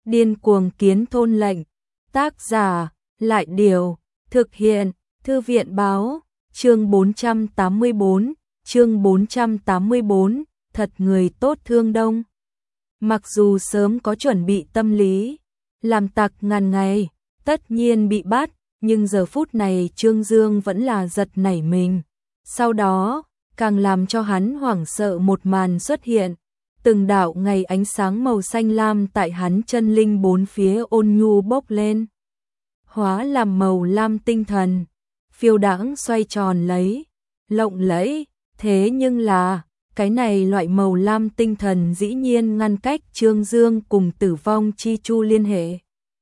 Điên cuồng kiến thôn lệnh. Tác giả, Lại Điều. Thực hiện, Thư viện Báo. Chương 484, chương 484, thật người tốt Thương Đông. Mặc dù sớm có chuẩn bị tâm lý, làm tặc ngàn ngày, tất nhiên bị bắt, nhưng giờ phút này Trương Dương vẫn là giật nảy mình. Sau đó, càng làm cho hắn hoảng sợ một màn xuất hiện. Từng đạo ngày ánh sáng màu xanh lam tại hắn chân linh bốn phía ôn nhu bốc lên. Hóa làm màu lam tinh thần, phiêu đãng xoay tròn lấy, lộng lẫy, thế nhưng là, cái này loại màu lam tinh thần dĩ nhiên ngăn cách Trương Dương cùng tử vong chi chu liên hệ.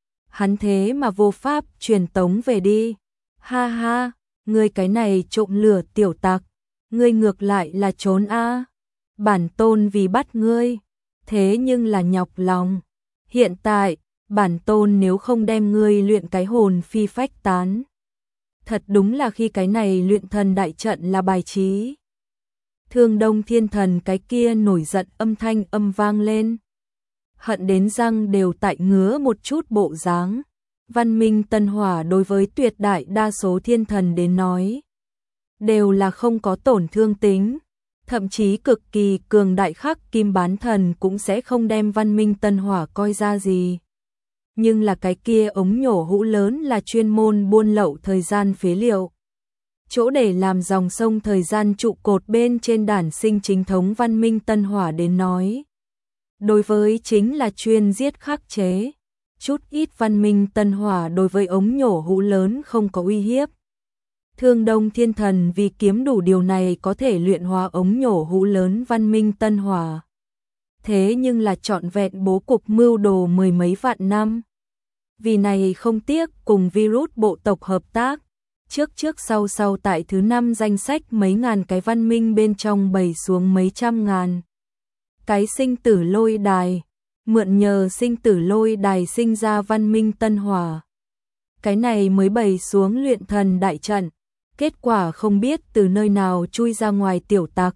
Hắn thế mà vô pháp truyền tống về đi. Ha ha, ngươi cái này trộm lửa tiểu tặc, ngươi ngược lại là trốn a. Bản tôn vì bắt ngươi, thế nhưng là nhọc lòng. Hiện tại, bản tôn nếu không đem ngươi luyện cái hồn phi phách tán. Thật đúng là khi cái này luyện thần đại trận là bài trí. Thương Đông Thiên Thần cái kia nổi giận âm thanh âm vang lên. Hận đến răng đều tại ngứa một chút bộ dáng. Văn minh Tân Hỏa đối với tuyệt đại đa số thiên thần đến nói, đều là không có tổn thương tính. Thậm chí cực kỳ cường đại Khắc Kim Bán Thần cũng sẽ không đem văn minh Tân Hỏa coi ra gì. Nhưng là cái kia ống nhổ hũ lớn là chuyên môn buôn lậu thời gian phế liệu. Chỗ để làm dòng sông thời gian trụ cột bên trên đản sinh chính thống văn minh Tân Hỏa đến nói. Đối với chính là chuyên giết khắc chế. Chút ít văn minh Tân Hỏa đối với ống nhổ hũ lớn không có uy hiếp. Thương Đông Thiên Thần vì kiếm đủ điều này có thể luyện hóa ống nhổ hũ lớn văn minh Tân Hỏa. Thế nhưng là trọn vẹn bố cục mưu đồ mười mấy vạn năm. Vì này không tiếc cùng virus bộ tộc hợp tác. Trước sau tại thứ 5 danh sách mấy ngàn cái văn minh bên trong bày xuống mấy trăm ngàn. Cái sinh tử lôi đài, mượn nhờ sinh tử lôi đài sinh ra văn minh Tân Hỏa. Cái này mới bày xuống luyện thần đại trận, kết quả không biết từ nơi nào chui ra ngoài tiểu tặc.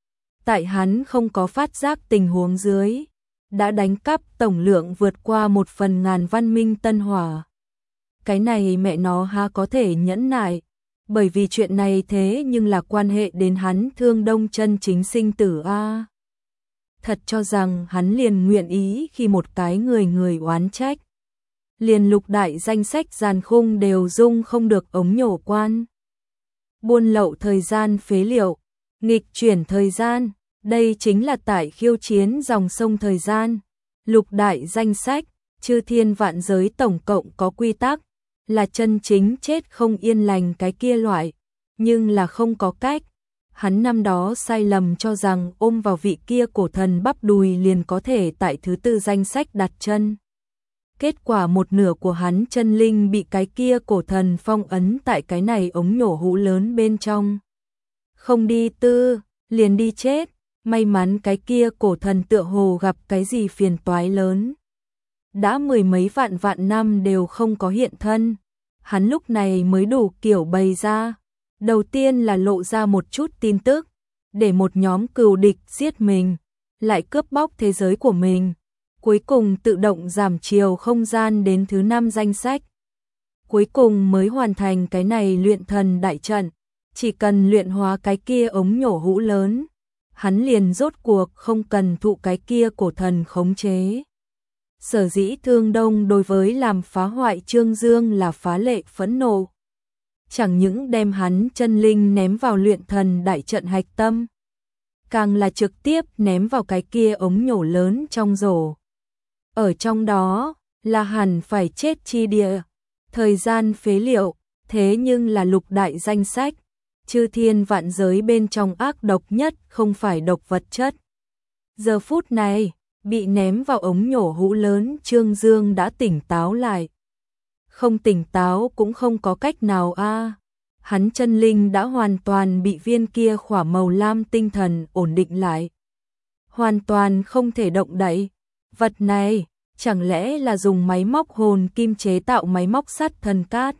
Tại hắn không có phát giác tình huống dưới, đã đánh cắp tổng lượng vượt qua 1/1000 văn minh Tân Hỏa. Cái này mẹ nó ha có thể nhẫn nại, bởi vì chuyện này thế nhưng là quan hệ đến hắn Thương Đông chân chính sinh tử a. Thật cho rằng hắn liền nguyện ý khi một cái người oán trách. Liền lục đại danh sách giàn khung đều dung không được ống nhổ quan. Buôn lậu thời gian phế liệu, nghịch chuyển thời gian, đây chính là tại khiêu chiến dòng sông thời gian. Lục đại danh sách, chư thiên vạn giới tổng cộng có quy tắc, là chân chính chết không yên lành cái kia loại, nhưng là không có cách. Hắn năm đó sai lầm cho rằng ôm vào vị kia cổ thần bắp đùi liền có thể tại thứ 4 danh sách đặt chân. Kết quả một nửa của hắn chân linh bị cái kia cổ thần phong ấn tại cái này ống nhổ hũ lớn bên trong. Không đi tư, liền đi chết. May mắn cái kia cổ thần tựa hồ gặp cái gì phiền toái lớn. Đã mười mấy vạn năm đều không có hiện thân. Hắn lúc này mới đủ kiểu bày ra. Đầu tiên là lộ ra một chút tin tức, để một nhóm cừu địch giết mình, lại cướp bóc thế giới của mình. Cuối cùng tự động giảm chiều không gian đến thứ 5 danh sách. Cuối cùng mới hoàn thành cái này luyện thần đại trận. Chỉ cần luyện hóa cái kia ống nhổ hũ lớn, hắn liền rốt cuộc không cần thụ cái kia cổ thần khống chế. Sở dĩ Thương Đông đối với làm phá hoại Trương Dương là phá lệ phẫn nộ. Chẳng những đem hắn chân linh ném vào luyện thần đại trận hạch tâm, càng là trực tiếp ném vào cái kia ống nhổ lớn trong rổ. Ở trong đó là hẳn phải chết chi địa, thời gian phế liệu, thế nhưng là lục đại danh sách, chư thiên vạn giới bên trong ác độc nhất không phải độc vật chất. Giờ phút này, bị ném vào ống nhổ hũ lớn Trương Dương đã tỉnh táo lại. Không tỉnh táo cũng không có cách nào a. Hắn chân linh đã hoàn toàn bị viên kia khỏa màu lam tinh thần ổn định lại. Hoàn toàn không thể động đậy. Vật này, chẳng lẽ là dùng máy móc hồn kim chế tạo máy móc sắt thần cát?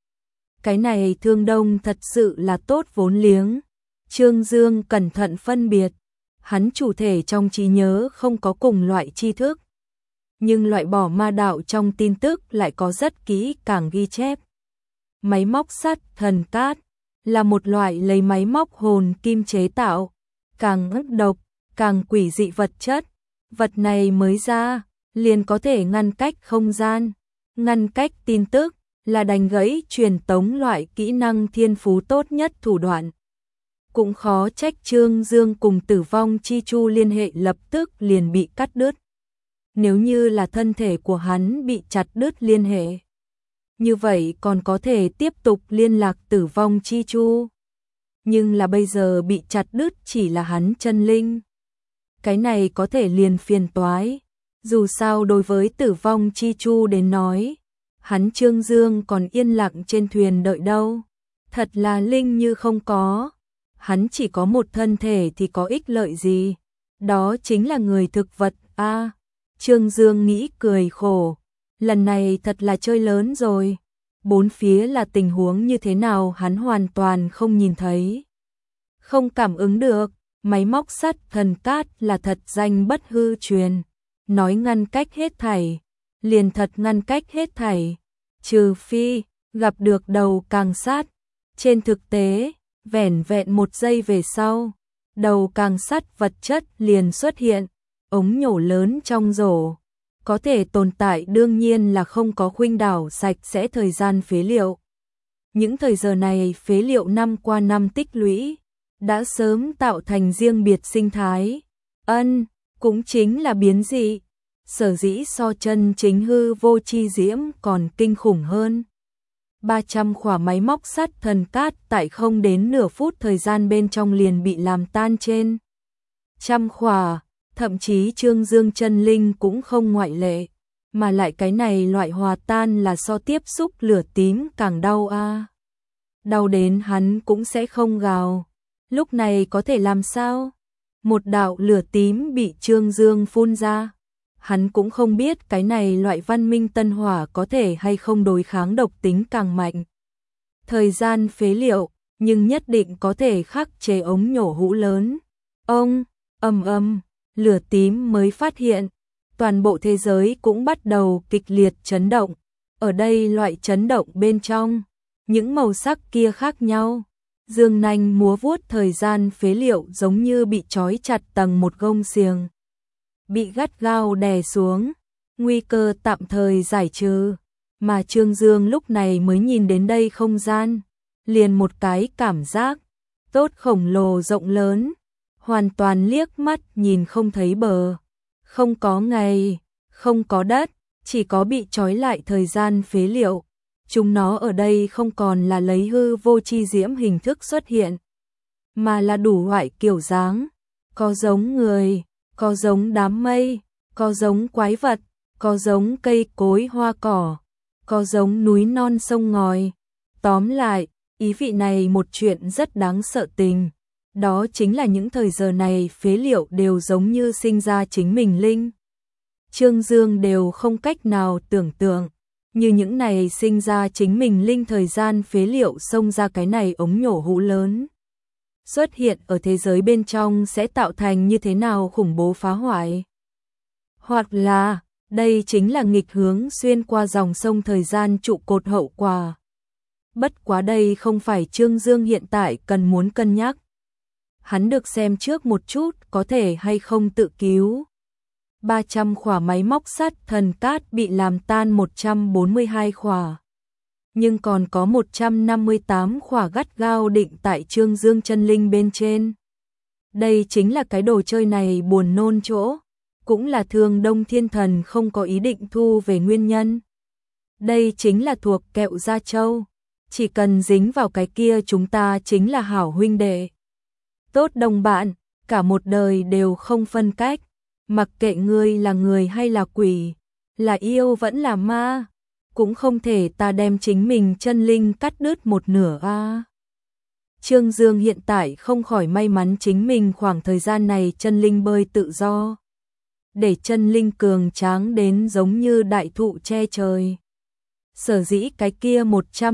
Cái này Thương Đông thật sự là tốt vốn liếng. Trương Dương cẩn thận phân biệt. Hắn chủ thể trong trí nhớ không có cùng loại tri thức. nhưng loại bỏ ma đạo trong tin tức lại có rất kỹ càng ghi chép. Máy móc sắt thần cát là một loại lấy máy móc hồn kim chế tạo, càng ức độc, càng quỷ dị vật chất. Vật này mới ra, liền có thể ngăn cách không gian, ngăn cách tin tức, là đánh gãy truyền tống loại kỹ năng thiên phú tốt nhất thủ đoạn. Cũng khó trách Trương Dương cùng Tử Vong Chi Chu liên hệ lập tức liền bị cắt đứt. Nếu như là thân thể của hắn bị chặt đứt liên hệ, như vậy còn có thể tiếp tục liên lạc Tử Vong Chi Chu. Nhưng là bây giờ bị chặt đứt chỉ là hắn chân linh. Cái này có thể liền phiền toái. Dù sao đối với Tử Vong Chi Chu đến nói, hắn Trương Dương còn yên lặng trên thuyền đợi đâu. Thật là linh như không có. Hắn chỉ có một thân thể thì có ích lợi gì? Đó chính là người thực vật a. Trương Dương nghĩ cười khổ. Lần này thật là chơi lớn rồi. Bốn phía là tình huống như thế nào hắn hoàn toàn không nhìn thấy. Không cảm ứng được. Máy móc sắt thần cát là thật danh bất hư truyền. Nói ngăn cách hết thảy, liền thật ngăn cách hết thảy. Trừ phi, gặp được đầu càng sát. Trên thực tế, vẻn vẹn một giây về sau, đầu càng sắt vật chất liền xuất hiện. Ống nhổ lớn trong rổ. Có thể tồn tại đương nhiên là không có khuynh đảo sạch sẽ thời gian phế liệu. Những thời giờ này phế liệu năm qua năm tích lũy, đã sớm tạo thành riêng biệt sinh thái. Cũng chính là biến dị. Sở dĩ so chân chính hư vô chi diễm còn kinh khủng hơn. 300 khỏa máy móc sắt thần cát tại không đến nửa phút thời gian bên trong liền bị làm tan trên trăm khỏa, thậm chí Trương Dương chân linh cũng không ngoại lệ, mà lại cái này loại hòa tan là so tiếp xúc lửa tím càng đau a. Đau đến hắn cũng sẽ không gào. Lúc này có thể làm sao? Một đạo lửa tím bị Trương Dương phun ra. Hắn cũng không biết cái này loại văn minh tân hỏa có thể hay không đối kháng độc tính càng mạnh. Thời gian phế liệu, nhưng nhất định có thể khắc chế ống nhổ hũ lớn. Lửa tím mới phát hiện, toàn bộ thế giới cũng bắt đầu kịch liệt chấn động. Ở đây loại chấn động bên trong, những màu sắc kia khác nhau. Dương nanh múa vuốt thời gian phế liệu giống như bị trói chặt tầng một gông xiềng. Bị gắt gao đè xuống, nguy cơ tạm thời giải trừ. Mà Trương Dương lúc này mới nhìn đến đây không gian, liền một cái cảm giác, tốt khổng lồ rộng lớn, hoàn toàn liếc mắt nhìn không thấy bờ. Không có ngày, không có đất, chỉ có bị trói lại thời gian phế liệu. Chúng nó ở đây không còn là lấy hư vô chi diễm hình thức xuất hiện, mà là đủ loại kiểu dáng, có giống người, có giống đám mây, có giống quái vật, có giống cây cối hoa cỏ, có giống núi non sông ngòi. Tóm lại, ý vị này một chuyện rất đáng sợ tình, đó chính là những thời giờ này phế liệu đều giống như sinh ra chính mình linh. Trương Dương đều không cách nào tưởng tượng, như những này sinh ra chính mình linh thời gian phế liệu xông ra cái này ống nhổ hũ lớn. Xuất hiện ở thế giới bên trong sẽ tạo thành như thế nào khủng bố phá hoại. Hoặc là, đây chính là nghịch hướng xuyên qua dòng sông thời gian trụ cột hậu quả. Bất quá đây không phải Trương Dương hiện tại cần muốn cân nhắc. Hắn được xem trước một chút có thể hay không tự cứu. 300 khỏa máy móc sắt thần cát bị làm tan 142 khỏa. Nhưng còn có 158 khỏa gắt gao định tại Trương Dương chân linh bên trên. Đây chính là cái đồ chơi này buồn nôn chỗ, cũng là Thường Đông Thiên Thần không có ý định thu về nguyên nhân. Đây chính là thuộc kẹo da trâu, chỉ cần dính vào cái kia chúng ta chính là hảo huynh đệ. Tốt đồng bạn, cả một đời đều không phân cách, mặc kệ ngươi là người hay là quỷ, là yêu vẫn là ma, cũng không thể ta đem chính mình chân linh cắt đứt một nửa a. Trương Dương hiện tại không khỏi may mắn chính mình khoảng thời gian này chân linh bơi tự do, để chân linh cường tráng đến giống như đại thụ che trời. Sở dĩ cái kia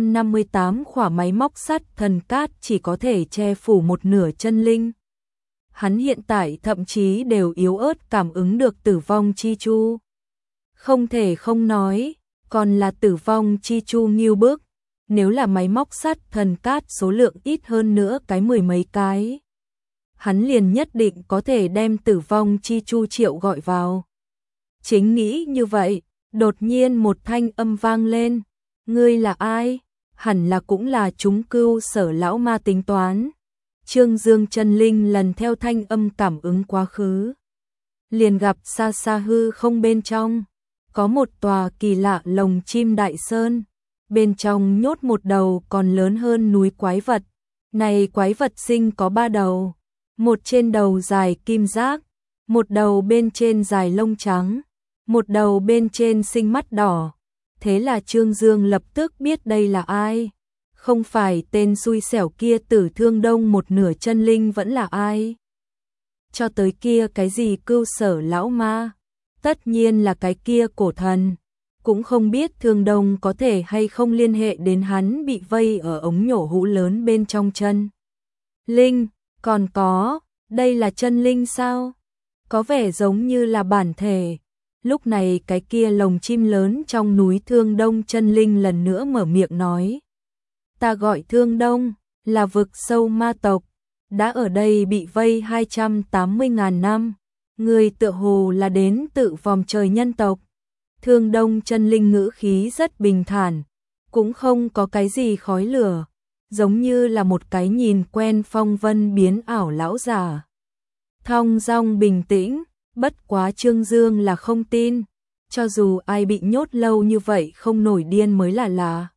158 khỏa máy móc sắt thần cát chỉ có thể che phủ một nửa chân linh. Hắn hiện tại thậm chí đều yếu ớt cảm ứng được tử vong chi chu. Không thể không nói, còn là Tử Vong Chi Chu nghiêu bức, nếu là máy móc sắt thần cát số lượng ít hơn nữa cái mười mấy cái, hắn liền nhất định có thể đem Tử Vong Chi Chu Triệu gọi vào. Chính nghĩ như vậy, đột nhiên một thanh âm vang lên, ngươi là ai? Hẳn là cũng là chúng Cưu Sở lão ma tính toán. Trương Dương chân linh lần theo thanh âm cảm ứng quá khứ, liền gặp xa xa hư không bên trong, có một tòa kỳ lạ lồng chim đại sơn, bên trong nhốt một đầu còn lớn hơn núi quái vật. Này quái vật sinh có 3 đầu, một trên đầu dài kim giác, một đầu bên trên dài lông trắng, một đầu bên trên sinh mắt đỏ. Thế là Trương Dương lập tức biết đây là ai. Không phải tên xui xẻo kia Tử Thương Đông một nửa chân linh vẫn là ai. Cho tới kia cái gì Cưu Sở lão ma, tất nhiên là cái kia cổ thần. Cũng không biết Thương Đông có thể hay không liên hệ đến hắn bị vây ở ống nhổ hũ lớn bên trong chân linh. Còn có, đây là chân linh sao? Có vẻ giống như là bản thể. Lúc này cái kia lồng chim lớn trong núi Thương Đông chân linh lần nữa mở miệng nói. Ta gọi Thương Đông, là vực sâu ma tộc, đã ở đây bị vây 280.000 năm. Người tựa hồ là đến tự vòm trời nhân tộc. Thương Đông chân linh ngữ khí rất bình thản, cũng không có cái gì khói lửa, giống như là một cái nhìn quen phong vân biến ảo lão già. Thong dong bình tĩnh, bất quá Trương Dương là không tin, cho dù ai bị nhốt lâu như vậy không nổi điên mới là lạ.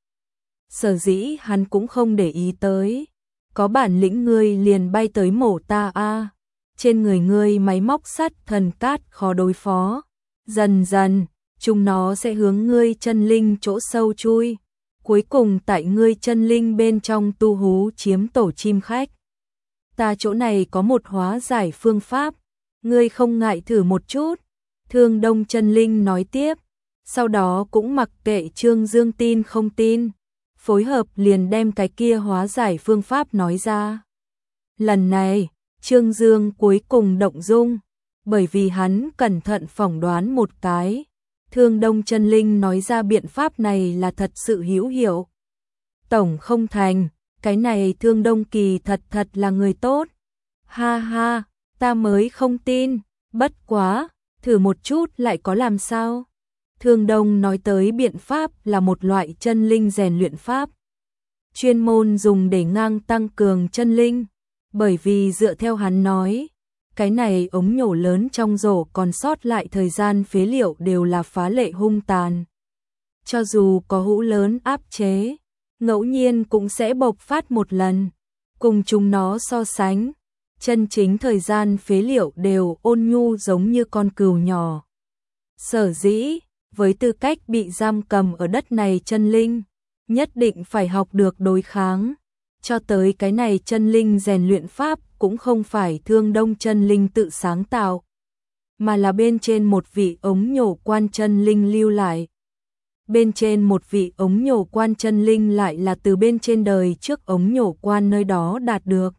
Sở dĩ hắn cũng không để ý tới, có bản lĩnh ngươi liền bay tới mổ ta a. Trên người ngươi máy móc sắt thần cát khó đối phó, dần dần chúng nó sẽ hướng ngươi chân linh chỗ sâu chui, cuối cùng tại ngươi chân linh bên trong tu hú chiếm tổ chim khách. Ta chỗ này có một hóa giải phương pháp, ngươi không ngại thử một chút. Thương Đông chân linh nói tiếp, sau đó cũng mặc kệ Trương Dương tin không tin, phối hợp liền đem cái kia hóa giải phương pháp nói ra. Lần này, Trương Dương cuối cùng động dung, bởi vì hắn cẩn thận phỏng đoán một cái. Thương Đông chân linh nói ra biện pháp này là thật sự hữu hiệu. Tổng không thành, cái này Thương Đông kỳ thật là người tốt. Ha ha, ta mới không tin, bất quá, thử một chút lại có làm sao. Thương Đông nói tới biện pháp là một loại chân linh rèn luyện pháp, chuyên môn dùng để ngang tăng cường chân linh, bởi vì dựa theo hắn nói, cái này ống nhổ lớn trong rổ còn sót lại thời gian phế liệu đều là phá lệ hung tàn. Cho dù có hũ lớn áp chế, ngẫu nhiên cũng sẽ bộc phát một lần. Cùng chúng nó so sánh, chân chính thời gian phế liệu đều ôn nhu giống như con cừu nhỏ. Sở dĩ, với tư cách bị giam cầm ở đất này chân linh, nhất định phải học được đối kháng. Cho tới cái này chân linh rèn luyện pháp cũng không phải Thương Đông chân linh tự sáng tạo, mà là bên trên một vị ống nhổ quan chân linh lưu lại. Bên trên một vị ống nhổ quan chân linh lại là từ bên trên đời trước ống nhổ quan nơi đó đạt được.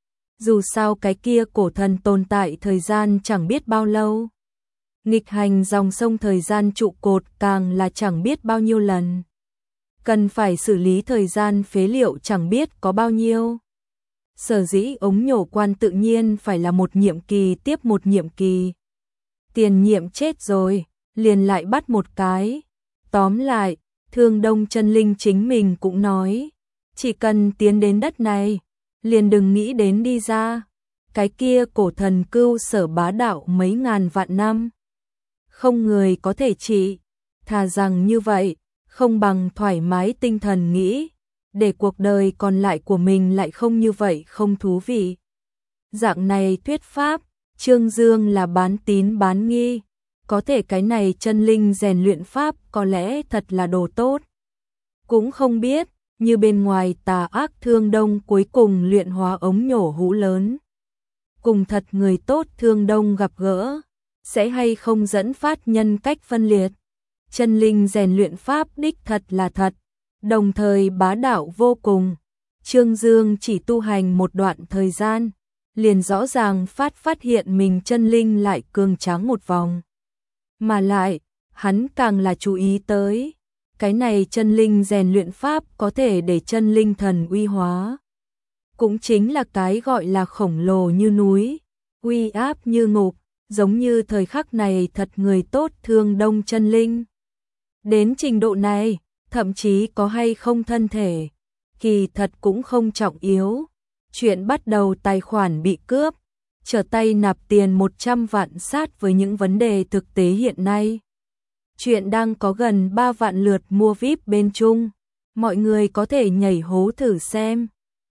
Dù sao cái kia cổ thần tồn tại thời gian chẳng biết bao lâu. Nghịch hành dòng sông thời gian trụ cột càng là chẳng biết bao nhiêu lần. Cần phải xử lý thời gian phế liệu chẳng biết có bao nhiêu. Sở dĩ ống nhổ quan tự nhiên phải là một nhiệm kỳ tiếp một nhiệm kỳ. Tiền nhiệm chết rồi, liền lại bắt một cái. Tóm lại, Thương Đông chân linh chính mình cũng nói, chỉ cần tiến đến đất này, liền đừng nghĩ đến đi ra. Cái kia cổ thần Cưu Sở bá đạo mấy ngàn vạn năm, không người có thể trị. Thà rằng như vậy, không bằng thoải mái tinh thần nghĩ, để cuộc đời còn lại của mình lại không như vậy không thú vị. Dạng này thuyết pháp, Trương Dương là bán tín bán nghi, có thể cái này chân linh rèn luyện pháp có lẽ thật là đồ tốt. Cũng không biết, như bên ngoài tà ác Thương Đông cuối cùng luyện hóa ống nhổ hũ lớn. Cùng thật người tốt Thương Đông gặp gỡ, sẽ hay không dẫn phát nhân cách phân liệt. Chân linh rèn luyện pháp đích thật là thật, đồng thời bá đạo vô cùng. Trương Dương chỉ tu hành một đoạn thời gian, liền rõ ràng phát hiện mình chân linh lại cường tráng một vòng. Mà lại, hắn càng là chú ý tới. Cái này chân linh rèn luyện pháp có thể để chân linh thần uy hóa. Cũng chính là cái gọi là khổng lồ như núi, uy áp như ngục, giống như thời khắc này thật người tốt thương đông chân linh. Đến trình độ này, thậm chí có hay không thân thể, kỳ thật cũng không trọng yếu. Chuyện bắt đầu tài khoản bị cướp, trở tay nạp tiền 100 vạn sát với những vấn đề thực tế hiện nay. Chuyện đang có gần 3 vạn lượt mua VIP bên chung, mọi người có thể nhảy hố thử xem.